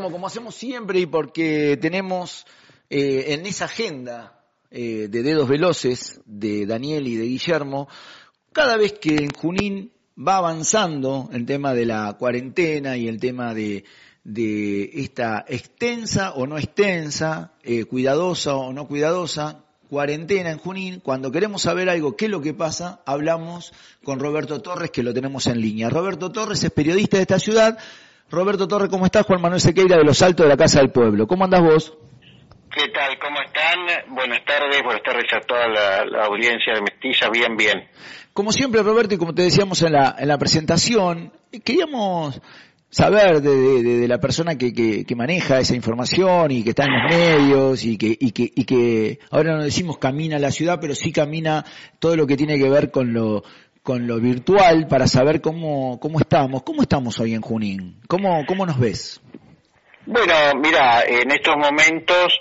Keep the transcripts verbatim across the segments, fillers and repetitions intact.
Guillermo, como hacemos siempre y porque tenemos eh, en esa agenda eh, de dedos veloces de Daniel y de Guillermo, cada vez que en Junín va avanzando el tema de la cuarentena y el tema de, de esta extensa o no extensa, eh, cuidadosa o no cuidadosa, cuarentena en Junín, cuando queremos saber algo, qué es lo que pasa, hablamos con Roberto Torres, que lo tenemos en línea. Roberto Torres es periodista de esta ciudad. Roberto Torres, ¿cómo estás? Juan Manuel Sequeira de Los Altos de la Casa del Pueblo. ¿Cómo andás vos? ¿Qué tal? ¿Cómo están? Buenas tardes, buenas tardes a toda la, la audiencia de Mestilla. Bien, bien. Como siempre, Roberto, y como te decíamos en la, en la presentación, queríamos saber de, de, de la persona que, que, que maneja esa información y que está en los medios y que, y que, y que ahora no decimos camina la ciudad, pero sí camina todo lo que tiene que ver con lo con lo virtual para saber cómo cómo estamos. ¿Cómo estamos hoy en Junín? ¿Cómo, cómo nos ves? Bueno, mira, en estos momentos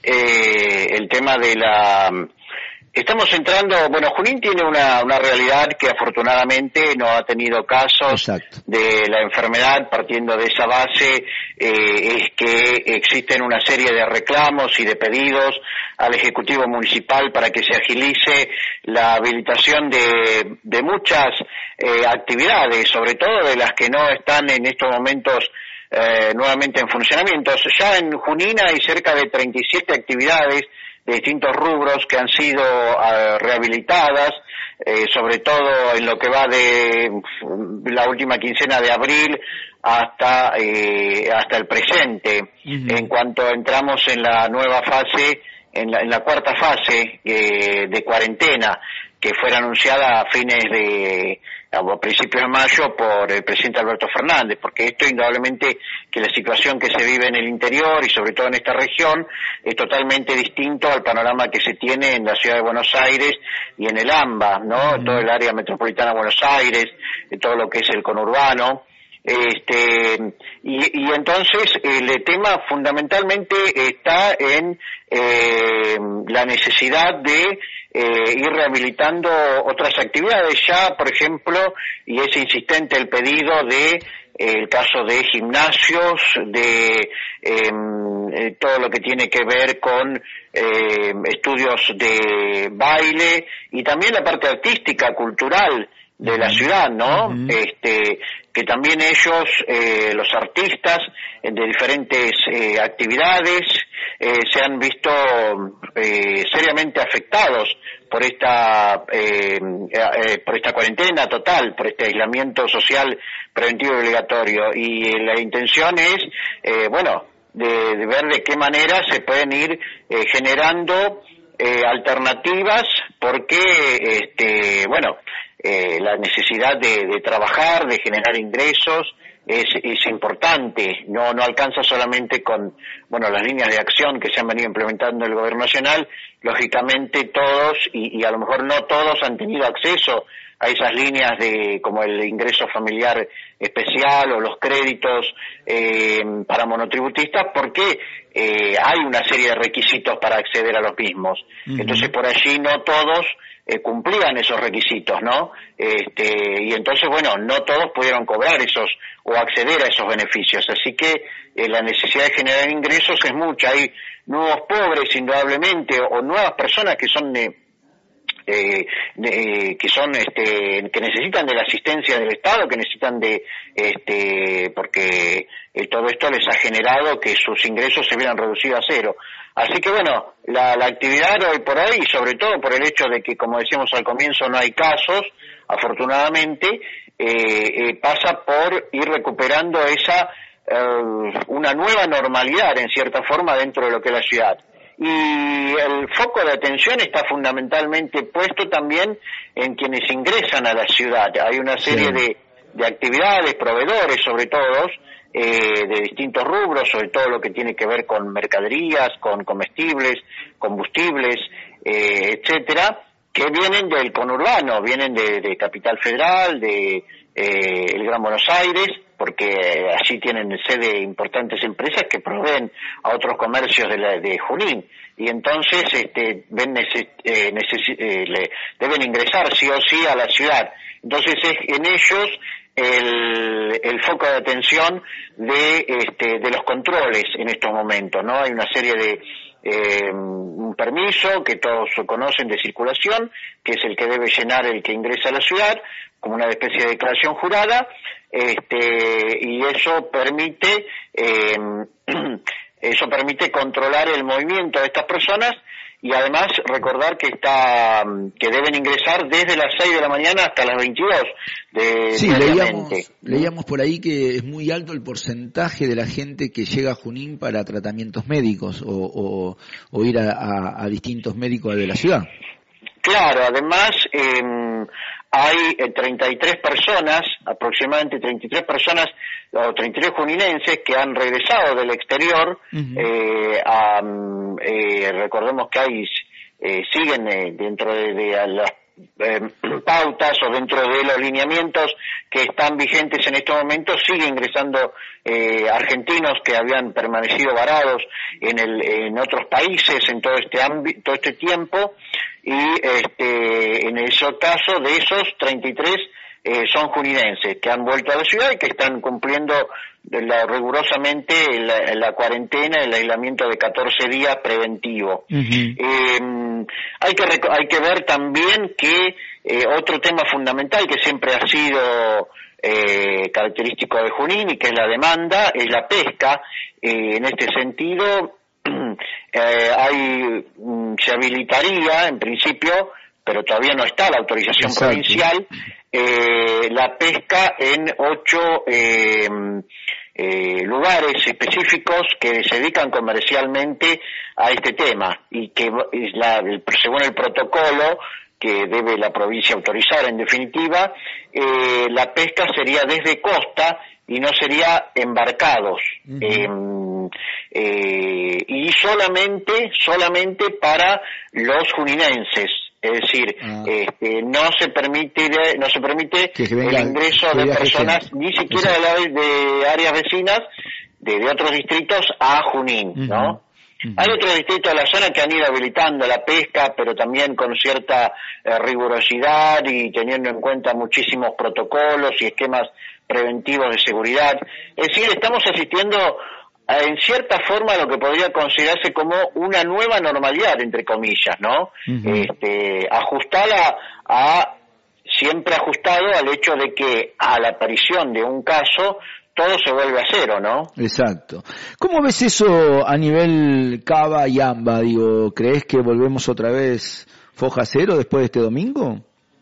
eh, el tema de la... Estamos entrando, bueno, Junín tiene una, una realidad que afortunadamente no ha tenido casos Exacto. de la enfermedad. Partiendo de esa base, eh, es que existen una serie de reclamos y de pedidos al Ejecutivo Municipal para que se agilice la habilitación de, de muchas eh, actividades, sobre todo de las que no están en estos momentos eh, nuevamente en funcionamiento. Ya en Junín hay cerca de treinta y siete actividades de distintos rubros que han sido uh, rehabilitadas, eh, sobre todo en lo que va de la última quincena de abril hasta eh, hasta el presente. Uh-huh. En cuanto entramos en la nueva fase, en la, en la cuarta fase eh, de cuarentena, que fue anunciada a fines de, a principios de mayo por el presidente Alberto Fernández, porque esto indudablemente que la situación que se vive en el interior y sobre todo en esta región es totalmente distinto al panorama que se tiene en la ciudad de Buenos Aires y en el AMBA, ¿no? Mm. Todo el área metropolitana de Buenos Aires, todo lo que es el conurbano. Este, y, y entonces el tema fundamentalmente está en eh, la necesidad de eh, ir rehabilitando otras actividades. Ya, por ejemplo, y es insistente el pedido de eh, el caso de gimnasios, de eh, todo lo que tiene que ver con eh, estudios de baile y también la parte artística, cultural de la ciudad, ¿no? Uh-huh. Este, que también ellos, eh, los artistas eh, de diferentes eh, actividades, eh, se han visto eh, seriamente afectados por esta eh, eh, por esta cuarentena total, por este aislamiento social preventivo y obligatorio. Y eh, la intención es, eh, bueno, de, de ver de qué manera se pueden ir eh, generando eh, alternativas, porque, este, bueno, Eh, la necesidad de, de trabajar, de generar ingresos es, es importante. No, no alcanza solamente con, bueno, las líneas de acción que se han venido implementando en el gobierno nacional. Lógicamente todos, y, y a lo mejor no todos han tenido acceso a esas líneas de, como el ingreso familiar especial o los créditos eh, para monotributistas, porque eh, hay una serie de requisitos para acceder a los mismos. Uh-huh. Entonces por allí no todos Eh, cumplían esos requisitos, ¿no? Este, y entonces, bueno, no todos pudieron cobrar esos o acceder a esos beneficios, así que eh, la necesidad de generar ingresos es mucha. Hay nuevos pobres, indudablemente, o, o nuevas personas que son eh, eh, eh, que son este, que necesitan de la asistencia del Estado, que necesitan de este, porque eh, todo esto les ha generado que sus ingresos se vieran reducidos a cero. Así que bueno, la, la actividad hoy por hoy, y sobre todo por el hecho de que, como decíamos al comienzo, no hay casos, afortunadamente, eh, eh, pasa por ir recuperando esa eh, una nueva normalidad, en cierta forma, dentro de lo que es la ciudad. Y el foco de atención está fundamentalmente puesto también en quienes ingresan a la ciudad. Hay una serie sí. de, de actividades, proveedores sobre todo, Eh, de distintos rubros, sobre todo lo que tiene que ver con mercaderías, con comestibles, combustibles, eh, etcétera, que vienen del conurbano, vienen de, de Capital Federal, de eh, el Gran Buenos Aires, porque allí tienen sede importantes empresas que proveen a otros comercios de, la, de Junín, y entonces este, ven neces, eh, neces, eh, le, deben ingresar sí o sí a la ciudad. Entonces es en ellos el, el foco de atención de, este, de los controles en estos momentos, ¿no? Hay una serie de eh, un permiso que todos conocen de circulación, que es el que debe llenar el que ingresa a la ciudad, como una especie de declaración jurada, este, y eso permite, eh, eso permite controlar el movimiento de estas personas. Y además recordar que está que deben ingresar desde las seis de la mañana hasta las veintidós. De, sí, leíamos, leíamos por ahí que es muy alto el porcentaje de la gente que llega a Junín para tratamientos médicos o, o, o ir a, a, a distintos médicos de la ciudad. Claro, además eh, hay treinta y tres personas, aproximadamente treinta y tres personas, o treinta y tres juninenses que han regresado del exterior. Uh-huh. eh, a, eh, recordemos que hay, eh, siguen eh, dentro de, de las eh, pautas o dentro de los lineamientos que están vigentes en estos momentos, sigue ingresando eh, argentinos que habían permanecido varados en, el, en otros países en todo este ámbito, todo este tiempo. Y este, en ese caso, de esos treinta y tres eh, son juninenses que han vuelto a la ciudad y que están cumpliendo la, rigurosamente la, la cuarentena, el aislamiento de catorce días preventivo. Uh-huh. eh, hay que hay que ver también que eh, otro tema fundamental que siempre ha sido eh, característico de Junín y que es la demanda, es la pesca. Eh, en este sentido, Eh, hay se habilitaría en principio, pero todavía no está la autorización Exacto. provincial, eh, la pesca en ocho eh, eh, lugares específicos que se dedican comercialmente a este tema y que la, según el protocolo que debe la provincia autorizar en definitiva, eh, la pesca sería desde costa y no sería embarcados. Uh-huh. eh, eh, y solamente solamente para los juninenses, es decir, ah. este, no se permite no se permite venga, el ingreso de personas gente. Ni siquiera de, la, de áreas vecinas de, de otros distritos a Junín. Uh-huh. ¿No? Uh-huh. Hay otros distritos de la zona que han ido habilitando la pesca, pero también con cierta eh, rigurosidad y teniendo en cuenta muchísimos protocolos y esquemas preventivos de seguridad. Es decir, estamos asistiendo a, en cierta forma a lo que podría considerarse como una nueva normalidad, entre comillas, ¿no? Uh-huh. Este, ajustada a, siempre ajustado al hecho de que a la aparición de un caso todo se vuelve a cero, ¿no? Exacto. ¿Cómo ves eso a nivel Cava y AMBA? Digo, ¿crees que volvemos otra vez foja cero después de este domingo?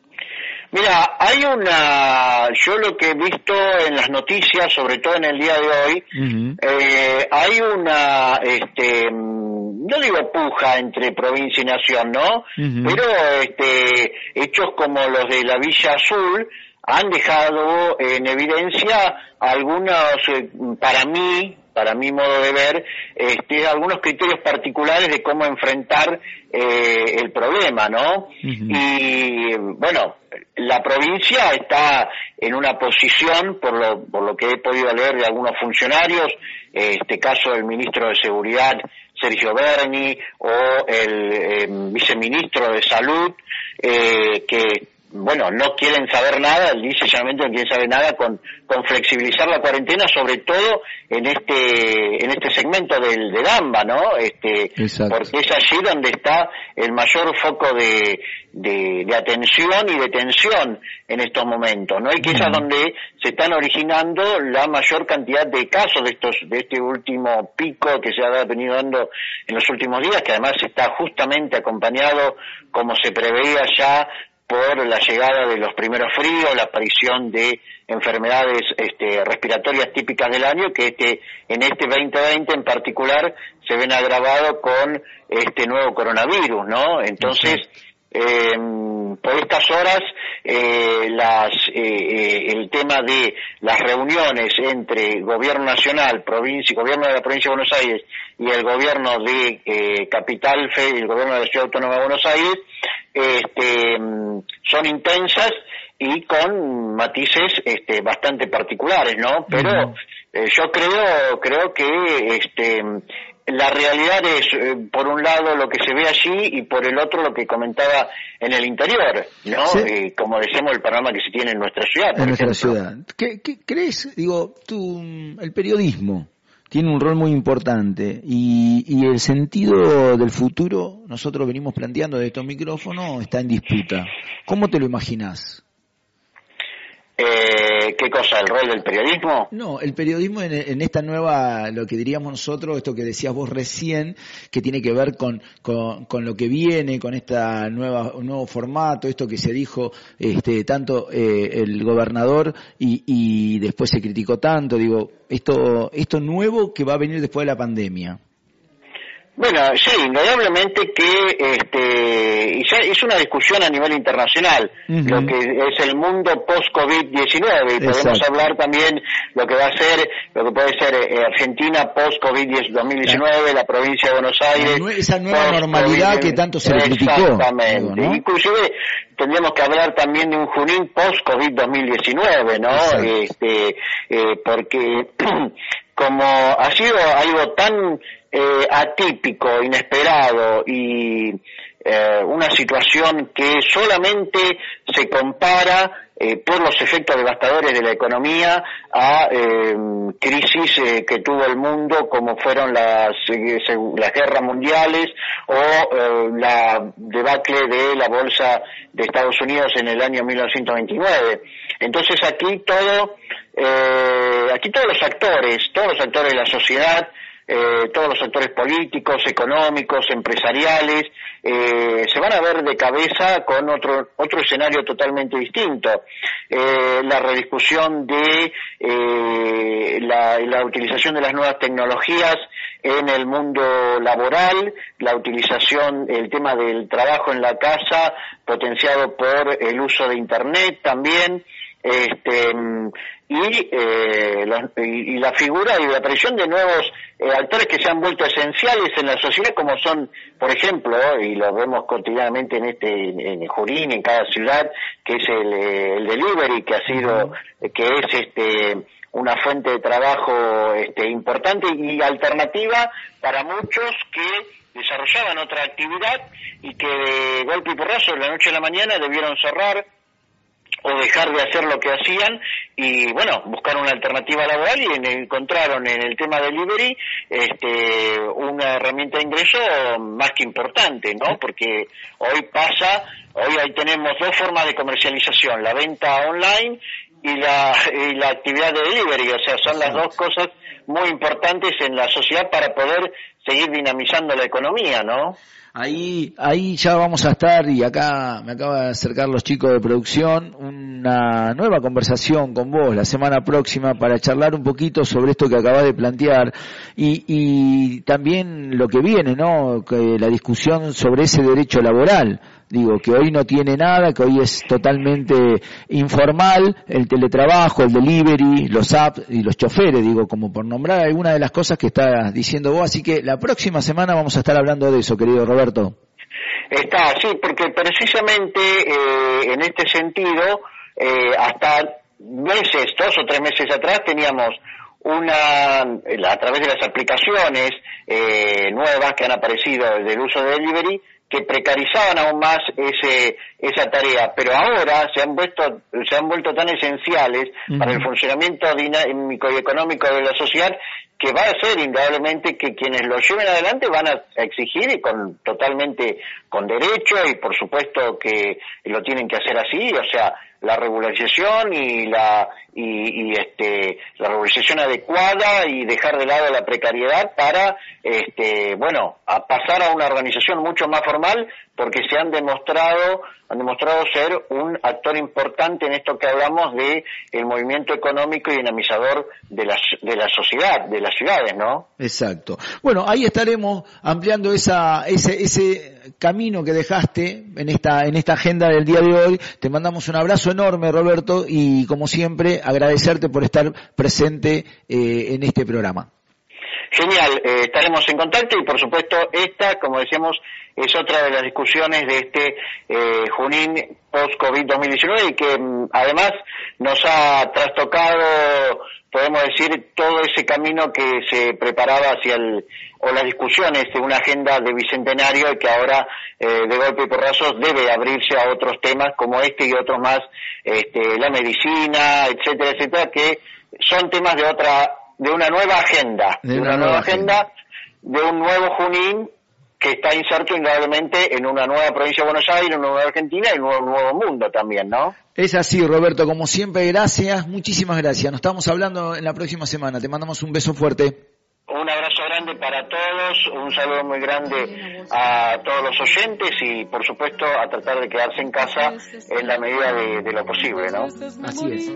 Mira, hay una, yo lo que he visto en las noticias, sobre todo en el día de hoy, uh-huh. eh, hay una, este, no digo puja entre provincia y nación, ¿no? Uh-huh. Pero este, hechos como los de la Villa Azul han dejado en evidencia algunos, eh, para mí, para mi modo de ver, este, algunos criterios particulares de cómo enfrentar eh, el problema, ¿no? Uh-huh. Y bueno, la provincia está en una posición, por lo, por lo que he podido leer de algunos funcionarios, este caso del ministro de Seguridad, Sergio Berni, o el eh, viceministro de Salud, eh, que bueno, no quieren saber nada, dice llanamente no quieren saber nada con, con flexibilizar la cuarentena, sobre todo en este en este segmento del, del AMBA, ¿no? Este, porque es allí donde está el mayor foco de, de, de atención y de tensión en estos momentos, ¿no? Y que es uh-huh. donde se están originando la mayor cantidad de casos de estos de este último pico que se ha venido dando en los últimos días, que además está justamente acompañado, como se preveía ya, por la llegada de los primeros fríos, la aparición de enfermedades este, respiratorias típicas del año, que este, en este veinte veinte en particular se ven agravados con este nuevo coronavirus, ¿no? Entonces, eh, por estas horas, eh, las, eh, el tema de las reuniones entre Gobierno Nacional, provincia, Gobierno de la Provincia de Buenos Aires y el Gobierno de eh, Capital Federal y el Gobierno de la Ciudad Autónoma de Buenos Aires, este, son intensas y con matices este, bastante particulares, ¿no? Pero uh-huh. eh, yo creo creo que este la realidad es, eh, por un lado, lo que se ve allí y por el otro lo que comentaba en el interior, ¿no? Sí. Eh, como decíamos, el panorama que se tiene en nuestra ciudad. En nuestra ejemplo. ciudad. ¿Qué, qué crees? Digo, tú, el periodismo tiene un rol muy importante y, y el sentido del futuro, nosotros venimos planteando de estos micrófonos, está en disputa. ¿Cómo te lo imaginás? Eh, ¿Qué cosa? ¿El rol del periodismo? No, el periodismo en, en esta nueva, lo que diríamos nosotros, esto que decías vos recién, que tiene que ver con, con, con lo que viene, con esta nueva, un nuevo formato, esto que se dijo este, tanto eh, el gobernador y, y después se criticó tanto, digo, esto, esto nuevo que va a venir después de la pandemia. Bueno, sí, indudablemente que este, ya es una discusión a nivel internacional, uh-huh. lo que es el mundo post-COVID diecinueve, y podemos Exacto. hablar también lo que va a ser, lo que puede ser eh, Argentina post-COVID dos mil diecinueve, claro. la provincia de Buenos Aires. Nue- esa nueva normalidad que tanto se le criticó. Exactamente, digo, ¿no? Inclusive tendríamos que hablar también de un Junín post-COVID dos mil diecinueve, ¿no? Este, eh, porque como ha sido algo tan eh, atípico, inesperado y eh, una situación que solamente se compara eh, por los efectos devastadores de la economía a eh, crisis eh, que tuvo el mundo como fueron las, eh, las guerras mundiales o eh, la debacle de la bolsa de Estados Unidos en el año mil novecientos veintinueve. Entonces aquí todo, eh, aquí todos los actores, todos los actores de la sociedad, Eh, todos los sectores políticos, económicos, empresariales, eh, se van a ver de cabeza con otro otro escenario totalmente distinto. Eh, la rediscusión de eh, la, la utilización de las nuevas tecnologías en el mundo laboral, la utilización, el tema del trabajo en la casa, potenciado por el uso de Internet también, este y, eh, los, y, y la figura y la aparición de nuevos eh, actores que se han vuelto esenciales en la sociedad, como son, por ejemplo, y lo vemos cotidianamente en este en Junín, en cada ciudad, que es el, el delivery, que ha sido, que es este una fuente de trabajo este importante y alternativa para muchos que desarrollaban otra actividad y que de golpe y porrazo de la noche a la mañana debieron cerrar o dejar de hacer lo que hacían y, bueno, buscar una alternativa laboral y en, encontraron en el tema delivery este, una herramienta de ingreso más que importante, ¿no? Porque hoy pasa, hoy ahí tenemos dos formas de comercialización, la venta online y la, y la actividad de delivery, o sea, son las dos cosas muy importantes en la sociedad para poder seguir dinamizando la economía, ¿no? Ahí, ahí ya vamos a estar, y acá me acaba de acercar los chicos de producción, una nueva conversación con vos la semana próxima para charlar un poquito sobre esto que acabas de plantear y, y también lo que viene, ¿no? Que la discusión sobre ese derecho laboral. Digo, que hoy no tiene nada, que hoy es totalmente informal, el teletrabajo, el delivery, los apps y los choferes, digo, como por nombrar alguna de las cosas que estás diciendo vos. Así que la próxima semana vamos a estar hablando de eso, querido Roberto. Está, sí, porque precisamente eh, en este sentido, eh, hasta meses, dos o tres meses atrás, teníamos una, a través de las aplicaciones eh, nuevas que han aparecido del uso de delivery, que precarizaban aún más ese esa tarea, pero ahora se han vuelto se han vuelto tan esenciales uh-huh. para el funcionamiento dinámico y económico de la sociedad que va a ser indudablemente que quienes lo lleven adelante van a exigir y con totalmente con derecho y por supuesto que lo tienen que hacer así, o sea, la regularización y la y, y este la regularización adecuada y dejar de lado la precariedad para este bueno a pasar a una organización mucho más formal porque se han demostrado han demostrado ser un actor importante en esto que hablamos de el movimiento económico y dinamizador de la de la sociedad, de las ciudades, ¿no? Exacto. Bueno, ahí estaremos ampliando esa ese ese camino que dejaste en esta en esta agenda del día de hoy. Te mandamos un abrazo enorme, Roberto, y como siempre agradecerte por estar presente eh, en este programa. Genial, eh, estaremos en contacto y por supuesto esta, como decíamos, es otra de las discusiones de este eh, Junín post-COVID dos mil diecinueve y que mm, además nos ha trastocado, podemos decir, todo ese camino que se preparaba hacia el, o las discusiones de una agenda de bicentenario y que ahora eh, de golpe y porrazos debe abrirse a otros temas como este y otros más, este, la medicina, etcétera, etcétera, que son temas de otra, de una nueva agenda, de, de una, una nueva agenda, agenda, de un nuevo Junín que está inserto indudablemente en una nueva provincia de Buenos Aires, en una nueva Argentina y en un nuevo mundo también, ¿no? Es así, Roberto, como siempre, gracias, muchísimas gracias. Nos estamos hablando en la próxima semana. Te mandamos un beso fuerte. Un abrazo grande para todos, un saludo muy grande a todos los oyentes y, por supuesto, a tratar de quedarse en casa en la medida de, de lo posible, ¿no? Así es.